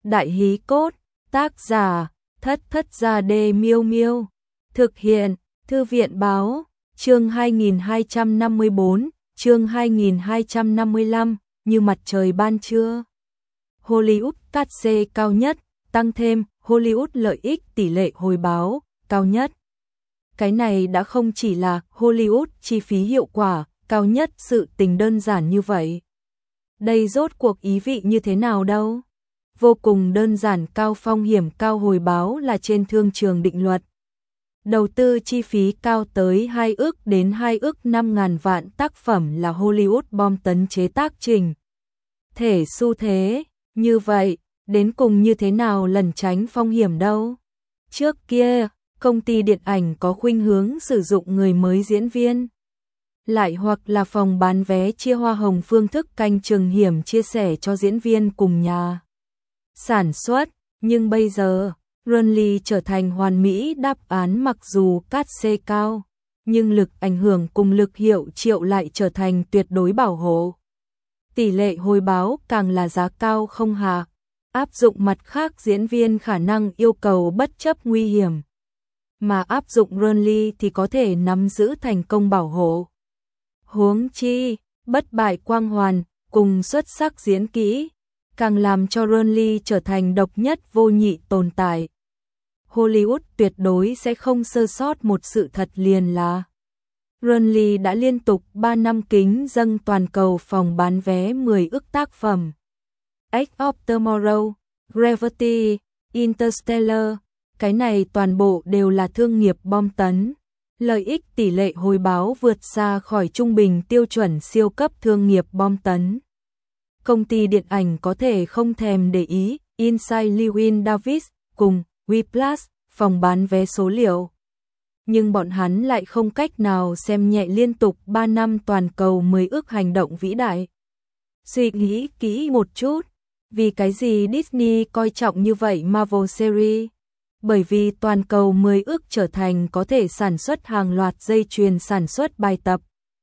Đại hí cốt, tác giả, Thất Thất Gia Đê Miêu Miêu. Thực hiện, Thư viện báo, chương 2254, chương 2255, như mặt trời ban trưa. Hollywood cát xê cao nhất, tăng thêm, Hollywood lợi ích tỷ lệ hồi báo, cao nhất. Cái này đã không chỉ là Hollywood chi phí hiệu quả, cao nhất sự tình đơn giản như vậy. Đây rốt cuộc ý vị như thế nào đâu? Vô cùng đơn giản, cao phong hiểm cao hồi báo là trên thương trường định luật. Đầu tư chi phí cao tới 2 ức đến 2 ức 5.000 vạn, tác phẩm là Hollywood bom tấn chế tác trình. Thể xu thế, như vậy, đến cùng như thế nào lẩn tránh phong hiểm đâu? Trước kia, công ty điện ảnh có khuynh hướng sử dụng người mới diễn viên. Lại hoặc là phòng bán vé chia hoa hồng, phương thức canh chừng hiểm chia sẻ cho diễn viên cùng nhà sản xuất, nhưng bây giờ, Runly trở thành hoàn mỹ đáp án. Mặc dù cát xê cao, nhưng lực ảnh hưởng cùng lực hiệu triệu lại trở thành tuyệt đối bảo hộ. Tỷ lệ hồi báo càng là giá cao không hạ, áp dụng mặt khác diễn viên khả năng yêu cầu bất chấp nguy hiểm. Mà áp dụng Runly thì có thể nắm giữ thành công bảo hộ. Huống chi, bất bại quang hoàn, cùng xuất sắc diễn kỹ, càng làm cho Runly trở thành độc nhất vô nhị tồn tại. Hollywood tuyệt đối sẽ không sơ sót một sự thật, liền là Runly đã liên tục 3 năm kính dâng toàn cầu phòng bán vé 10 ức tác phẩm. Edge of Tomorrow, Gravity, Interstellar, cái này toàn bộ đều là thương nghiệp bom tấn. Lợi ích tỷ lệ hồi báo vượt xa khỏi trung bình tiêu chuẩn siêu cấp thương nghiệp bom tấn. Công ty điện ảnh có thể không thèm để ý Inside Llewyn Davis cùng Whiplash phòng bán vé số liệu. Nhưng bọn hắn lại không cách nào xem nhẹ liên tục 3 năm toàn cầu 10 ức hành động vĩ đại. Suy nghĩ kỹ một chút, vì cái gì Disney coi trọng như vậy Marvel Series? Bởi vì toàn cầu 10 ức trở thành có thể sản xuất hàng loạt dây chuyền sản xuất bài tập.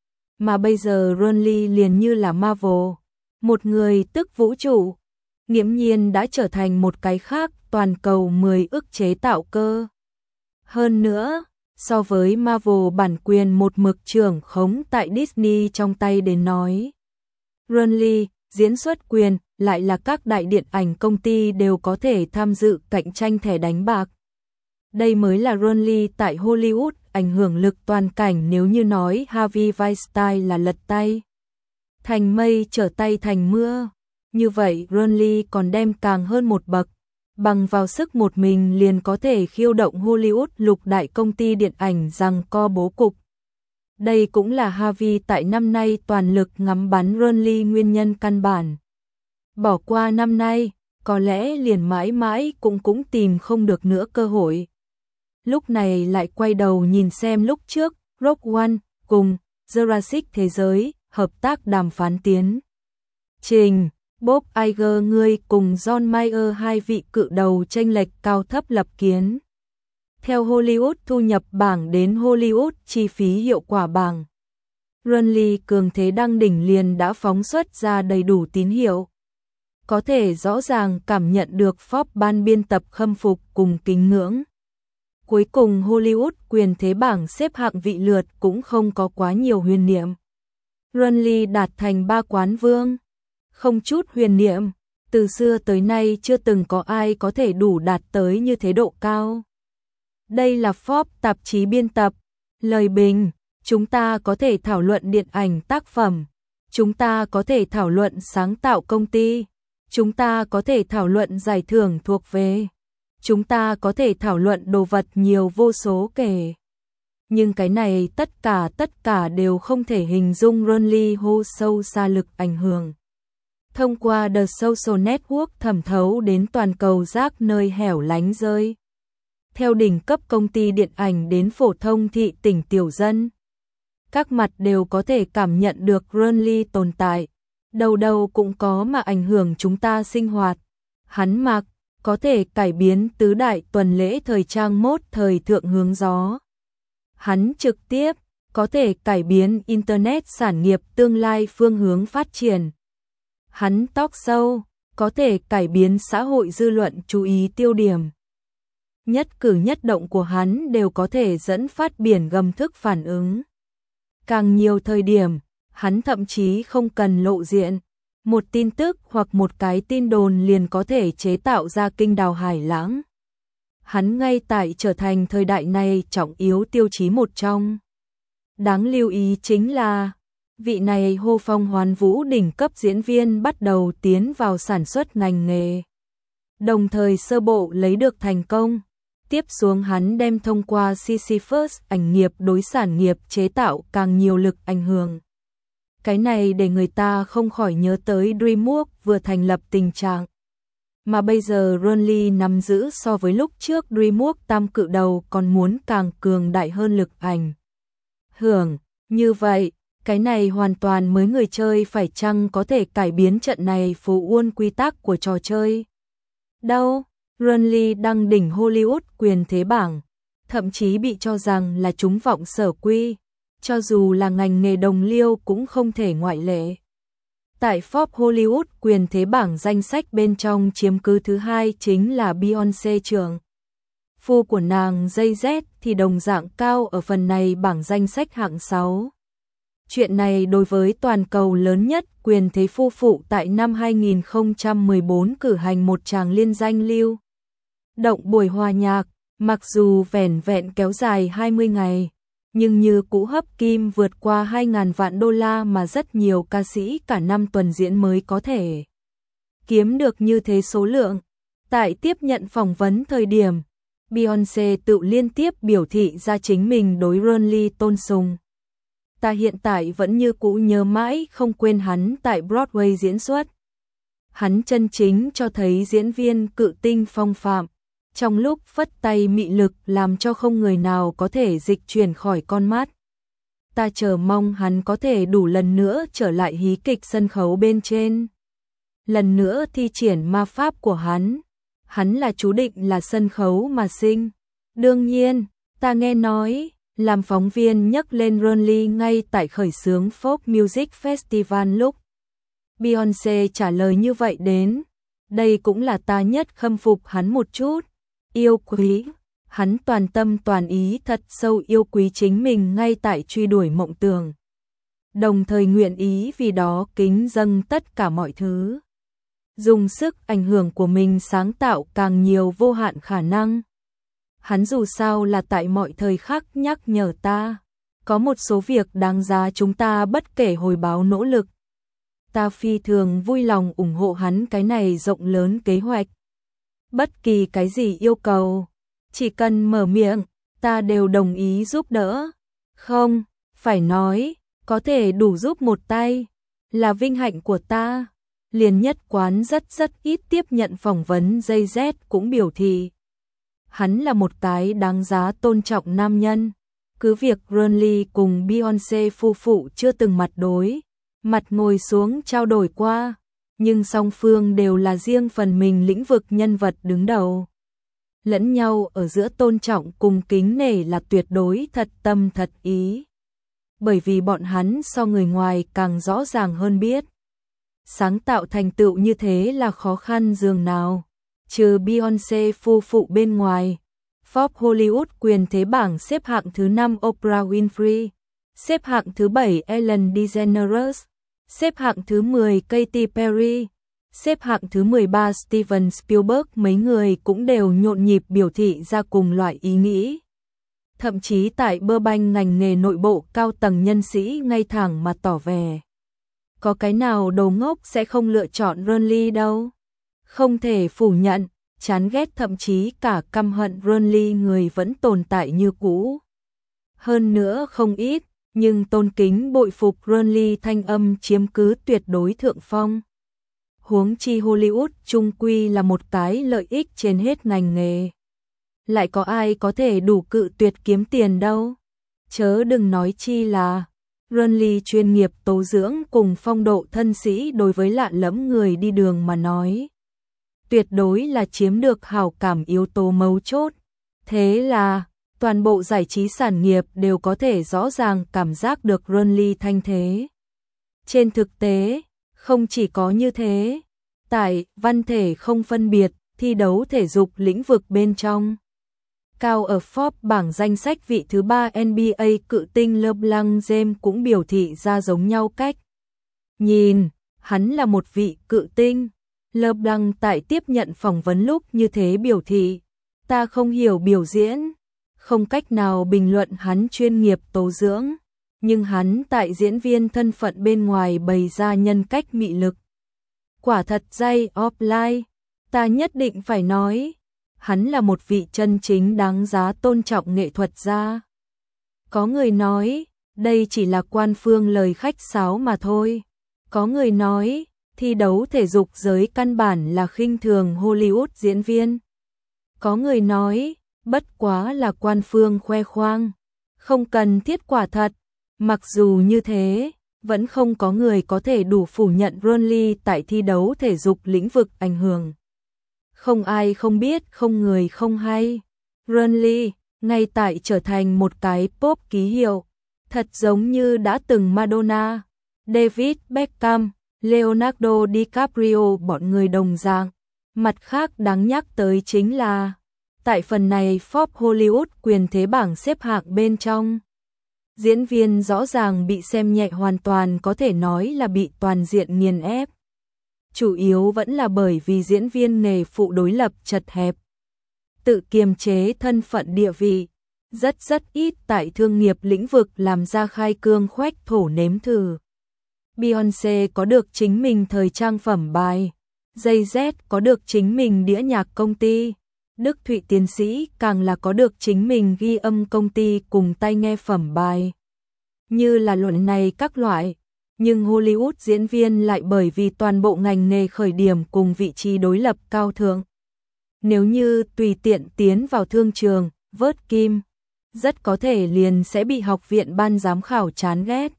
Mà bây giờ Runly liền như là Marvel, một người tức vũ trụ, nghiễm nhiên đã trở thành một cái khác, toàn cầu 10 ức chế tạo cơ. Hơn nữa, so với Marvel bản quyền một mực trưởng khống tại Disney trong tay đến nói, Runly, diễn xuất quyền, lại là các đại điện ảnh công ty đều có thể tham dự cạnh tranh thẻ đánh bạc. Đây mới là Runly tại Hollywood ảnh hưởng lực toàn cảnh. Nếu như nói Harvey Weinstein là lật tay thành mây trở tay thành mưa, như vậy Runly còn đem càng hơn một bậc, bằng vào sức một mình liền có thể khiêu động Hollywood lục đại công ty điện ảnh giằng co bố cục. Đây cũng là Harvey tại năm nay toàn lực ngắm bắn Runly nguyên nhân căn bản. Bỏ qua năm nay, có lẽ liền mãi mãi cũng tìm không được nữa cơ hội. Lúc này lại quay đầu nhìn xem lúc trước, Rogue One cùng Jurassic Thế giới, hợp tác đàm phán tiến trình, Bob Iger ngươi cùng John Mayer hai vị cự đầu chênh lệch cao thấp lập kiến. Theo Hollywood thu nhập bảng đến Hollywood chi phí hiệu quả bảng, Runly cường thế đăng đỉnh liền đã phóng xuất ra đầy đủ tín hiệu. Có thể rõ ràng cảm nhận được Forbes ban biên tập khâm phục cùng kính ngưỡng. Cuối cùng Hollywood quyền thế bảng xếp hạng vị lượt cũng không có quá nhiều huyền niệm. Runly đạt thành 3 quán vương. Không chút huyền niệm, từ xưa tới nay chưa từng có ai có thể đủ đạt tới như thế độ cao. Đây là Forbes tạp chí biên tập. Lời bình, chúng ta có thể thảo luận điện ảnh tác phẩm. Chúng ta có thể thảo luận sáng tạo công ty. Chúng ta có thể thảo luận giải thưởng thuộc về. Chúng ta có thể thảo luận đồ vật nhiều vô số kể. Nhưng cái này tất cả đều không thể hình dung Runly hô sâu xa lực ảnh hưởng. Thông qua The Social Network thẩm thấu đến toàn cầu rác nơi hẻo lánh rơi. Theo đỉnh cấp công ty điện ảnh đến phổ thông thị tỉnh tiểu dân. Các mặt đều có thể cảm nhận được Runly tồn tại. Đầu đầu cũng có mà ảnh hưởng chúng ta sinh hoạt. Hắn mặc, có thể cải biến tứ đại tuần lễ thời trang mốt thời thượng hướng gió. Hắn trực tiếp, có thể cải biến Internet sản nghiệp tương lai phương hướng phát triển. Hắn talk show, có thể cải biến xã hội dư luận chú ý tiêu điểm. Nhất cử nhất động của hắn đều có thể dẫn phát biển gầm thức phản ứng. Càng nhiều thời điểm, hắn thậm chí không cần lộ diện. Một tin tức hoặc một cái tin đồn liền có thể chế tạo ra kinh đào hải lãng. Hắn ngay tại trở thành thời đại này trọng yếu tiêu chí một trong. Đáng lưu ý chính là, vị này hô phong hoán vũ đỉnh cấp diễn viên bắt đầu tiến vào sản xuất ngành nghề. Đồng thời sơ bộ lấy được thành công. Tiếp xuống hắn đem thông qua Sisyphus ảnh nghiệp đối sản nghiệp chế tạo càng nhiều lực ảnh hưởng. Cái này để người ta không khỏi nhớ tới DreamWorks vừa thành lập tình trạng. Mà bây giờ Ron Lee nắm giữ so với lúc trước DreamWorks tam cự đầu còn muốn càng cường đại hơn lực ảnh hưởng. Như vậy, cái này hoàn toàn mới người chơi phải chăng có thể cải biến trận này phù uôn quy tắc của trò chơi. Đâu, Ron Lee đăng đỉnh Hollywood quyền thế bảng, thậm chí bị cho rằng là trúng vọng sở quy, cho dù là ngành nghề đồng liêu cũng không thể ngoại lệ. Tại Forbes Hollywood quyền thế bảng danh sách bên trong chiếm cứ thứ hai chính là Beyoncé trưởng. Phu của nàng Jay-Z thì đồng dạng cao ở phần này bảng danh sách hạng 6. Chuyện này đối với toàn cầu lớn nhất quyền thế phu phụ tại năm 2014 cử hành một tràng liên danh lưu động buổi hòa nhạc, mặc dù vẻn vẹn kéo dài 20 ngày, nhưng như cũ hấp kim vượt qua 2.000 vạn đô la mà rất nhiều ca sĩ cả năm tuần diễn mới có thể kiếm được như thế số lượng. Tại tiếp nhận phỏng vấn thời điểm, Beyoncé tự liên tiếp biểu thị ra chính mình đối Ron Lee tôn sùng. Ta hiện tại vẫn như cũ nhớ mãi không quên hắn tại Broadway diễn xuất. Hắn chân chính cho thấy diễn viên cự tinh phong phạm, trong lúc phất tay mị lực làm cho không người nào có thể dịch chuyển khỏi con mắt. Ta chờ mong hắn có thể đủ lần nữa trở lại hí kịch sân khấu bên trên. Lần nữa thi triển ma pháp của hắn. Hắn là chú định là sân khấu mà sinh. Đương nhiên, ta nghe nói, làm phóng viên nhắc lên Ron Lee ngay tại khởi xướng Folk Music Festival lúc Beyoncé trả lời như vậy đến, đây cũng là ta nhất khâm phục hắn một chút. Yêu quý, hắn toàn tâm toàn ý thật sâu yêu quý chính mình ngay tại truy đuổi mộng tưởng. Đồng thời nguyện ý vì đó kính dâng tất cả mọi thứ. Dùng sức ảnh hưởng của mình sáng tạo càng nhiều vô hạn khả năng. Hắn dù sao là tại mọi thời khắc nhắc nhở ta, có một số việc đáng giá chúng ta bất kể hồi báo nỗ lực. Ta phi thường vui lòng ủng hộ hắn cái này rộng lớn kế hoạch. Bất kỳ cái gì yêu cầu, chỉ cần mở miệng, ta đều đồng ý giúp đỡ. Không, phải nói, có thể đủ giúp một tay, là vinh hạnh của ta. Liền nhất quán rất ít tiếp nhận phỏng vấn Jay-Z cũng biểu thị. Hắn là một cái đáng giá tôn trọng nam nhân. Cứ việc Ron Lee cùng Beyoncé phu phụ chưa từng mặt đối, mặt ngồi xuống trao đổi qua, nhưng song phương đều là riêng phần mình lĩnh vực nhân vật đứng đầu. Lẫn nhau ở giữa tôn trọng cùng kính nể là tuyệt đối thật tâm thật ý. Bởi vì bọn hắn so người ngoài càng rõ ràng hơn biết. Sáng tạo thành tựu như thế là khó khăn dường nào. Trừ Beyoncé phu phụ bên ngoài, Forbes Hollywood quyền thế bảng xếp hạng thứ 5 Oprah Winfrey, xếp hạng thứ 7 Ellen DeGeneres, xếp hạng thứ 10 Katy Perry, xếp hạng thứ 13 Steven Spielberg, mấy người cũng đều nhộn nhịp biểu thị ra cùng loại ý nghĩ. Thậm chí tại Burbank ngành nghề nội bộ cao tầng nhân sĩ ngay thẳng mà tỏ vẻ. Có cái nào đồ ngốc sẽ không lựa chọn Ron Lee đâu. Không thể phủ nhận, chán ghét thậm chí cả căm hận Ron Lee người vẫn tồn tại như cũ. Hơn nữa không ít, nhưng tôn kính bội phục Ron Lee thanh âm chiếm cứ tuyệt đối thượng phong. Huống chi Hollywood chung quy là một cái lợi ích trên hết ngành nghề. Lại có ai có thể đủ cự tuyệt kiếm tiền đâu. Chớ đừng nói chi là Ron Lee chuyên nghiệp tố dưỡng cùng phong độ thân sĩ đối với lạ lẫm người đi đường mà nói. Tuyệt đối là chiếm được hảo cảm yếu tố mấu chốt. Thế là, toàn bộ giải trí sản nghiệp đều có thể rõ ràng cảm giác được Ron Lee thanh thế. Trên thực tế, không chỉ có như thế, Tại văn thể không phân biệt, thi đấu thể dục lĩnh vực bên trong. Cao ở Forbes bảng danh sách vị thứ 3 NBA cự tinh LeBron James cũng biểu thị ra giống nhau cách. Nhìn, hắn là một vị cự tinh. LeBron tại tiếp nhận phỏng vấn lúc như thế biểu thị, ta không hiểu biểu diễn, không cách nào bình luận hắn chuyên nghiệp tố dưỡng, nhưng hắn tại diễn viên thân phận bên ngoài bày ra nhân cách mị lực. Quả thật dây offline, ta nhất định phải nói, hắn là một vị chân chính đáng giá tôn trọng nghệ thuật gia. Có người nói, đây chỉ là quan phương lời khách sáo mà thôi. Có người nói, thi đấu thể dục giới căn bản là khinh thường Hollywood diễn viên. Có người nói, bất quá là quan phương khoe khoang, không cần thiết quả thật. Mặc dù như thế, vẫn không có người có thể đủ phủ nhận Ron Lee tại thi đấu thể dục lĩnh vực ảnh hưởng. Không ai không biết, không người không hay. Ron Lee, ngay tại trở thành một cái pop ký hiệu, thật giống như đã từng Madonna, David Beckham, Leonardo DiCaprio bọn người đồng dạng. Mặt khác đáng nhắc tới chính là, tại phần này Forbes Hollywood quyền thế bảng xếp hạng bên trong, diễn viên rõ ràng bị xem nhẹ, hoàn toàn có thể nói là bị toàn diện nghiền ép. Chủ yếu vẫn là bởi vì diễn viên nghề phụ đối lập chật hẹp, tự kiềm chế thân phận địa vị, rất ít tại thương nghiệp lĩnh vực làm ra khai cương khoách thổ nếm thử. Beyoncé có được chính mình thời trang phẩm bài, Jay-Z có được chính mình đĩa nhạc công ty, Đức Thụy tiến sĩ càng là có được chính mình ghi âm công ty cùng tai nghe phẩm bài. Như là luận này các loại, nhưng Hollywood diễn viên lại bởi vì toàn bộ ngành nghề khởi điểm cùng vị trí đối lập cao thượng. Nếu như tùy tiện tiến vào thương trường, vớt kim, rất có thể liền sẽ bị học viện ban giám khảo chán ghét.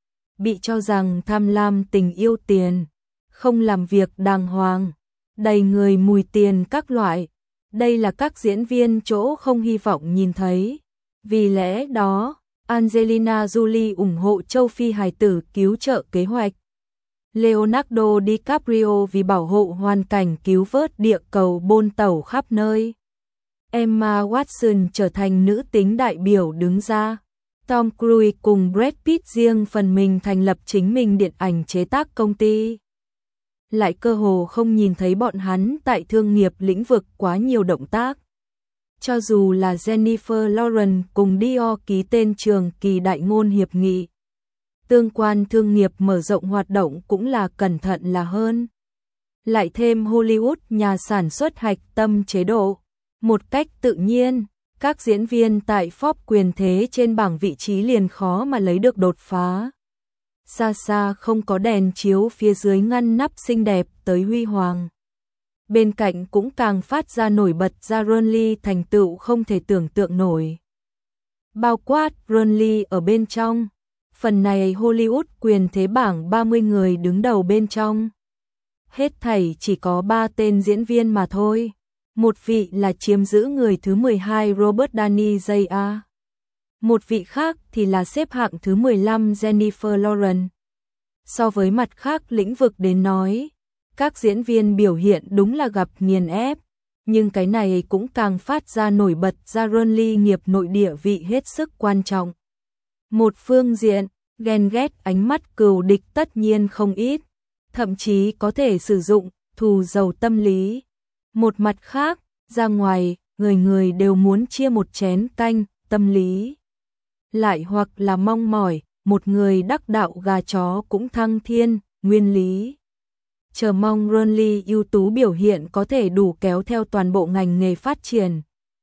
Bị cho rằng tham lam tình yêu tiền, không làm việc đàng hoàng, đầy người mùi tiền các loại. Đây là các diễn viên chỗ không hy vọng nhìn thấy. Vì lẽ đó, Angelina Jolie ủng hộ châu Phi hài tử cứu trợ kế hoạch. Leonardo DiCaprio vì bảo hộ hoàn cảnh cứu vớt địa cầu bôn tẩu khắp nơi. Emma Watson trở thành nữ tính đại biểu đứng ra. Tom Cruise cùng Brad Pitt riêng phần mình thành lập chính mình điện ảnh chế tác công ty. Lại cơ hồ không nhìn thấy bọn hắn tại thương nghiệp lĩnh vực quá nhiều động tác. Cho dù là Jennifer Lawrence cùng Dior ký tên trường kỳ đại ngôn hiệp nghị, tương quan thương nghiệp mở rộng hoạt động cũng là cẩn thận là hơn. Lại thêm Hollywood nhà sản xuất hạch tâm chế độ, một cách tự nhiên, các diễn viên tại Forbes quyền thế trên bảng vị trí liền khó mà lấy được đột phá. Xa xa không có đèn chiếu phía dưới ngăn nắp xinh đẹp tới huy hoàng. Bên cạnh cũng càng phát ra nổi bật ra Ron Lee thành tựu không thể tưởng tượng nổi. Bao quát Ron Lee ở bên trong, phần này Hollywood quyền thế bảng 30 người đứng đầu bên trong. Hết thảy chỉ có 3 tên diễn viên mà thôi. Một vị là chiếm giữ người thứ 12 Robert Downey Jr. Một vị khác thì là xếp hạng thứ 15 Jennifer Lawrence. So với mặt khác lĩnh vực đến nói, các diễn viên biểu hiện đúng là gặp nghiền ép, nhưng cái này cũng càng phát ra nổi bật ra Ron Lee nghiệp nội địa vị hết sức quan trọng. Một phương diện, ghen ghét ánh mắt cừu địch tất nhiên không ít, thậm chí có thể sử dụng thù dầu tâm lý. Một mặt khác, ra ngoài, người người đều muốn chia một chén canh, tâm lý. Lại hoặc là mong mỏi, một người đắc đạo gà chó cũng thăng thiên, nguyên lý. Chờ mong Ron Lee ưu tú biểu hiện có thể đủ kéo theo toàn bộ ngành nghề phát triển.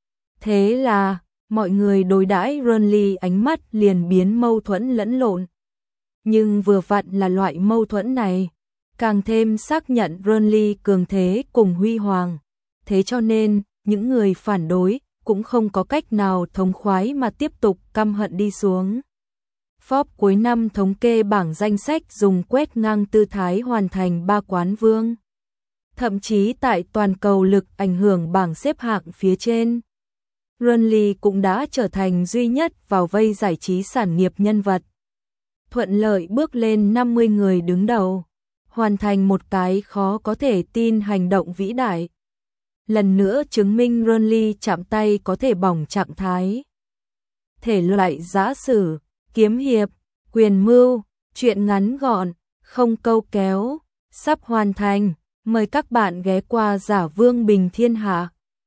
Thế là, mọi người đối đãi Ron Lee ánh mắt liền biến mâu thuẫn lẫn lộn. Nhưng vừa vặn là loại mâu thuẫn này, càng thêm xác nhận Ron Lee cường thế cùng huy hoàng. Thế cho nên, những người phản đối cũng không có cách nào thống khoái mà tiếp tục căm hận đi xuống. Forbes cuối năm thống kê bảng danh sách dùng quét ngang tư thái hoàn thành 3 quán vương. Thậm chí tại toàn cầu lực ảnh hưởng bảng xếp hạng phía trên, Ron Lee cũng đã trở thành duy nhất vào vây giải trí sản nghiệp nhân vật. Thuận lợi bước lên 50 người đứng đầu. hoàn thành một cái khó có thể tin hành động vĩ đại. Lần nữa chứng minh Renly chạm tay có thể bỏng trạng thái. Thể loại giã sử, kiếm hiệp, quyền mưu, truyện ngắn gọn, không câu kéo, sắp hoàn thành. Mời các bạn ghé qua Giả Vương Bình Thiên Hạ.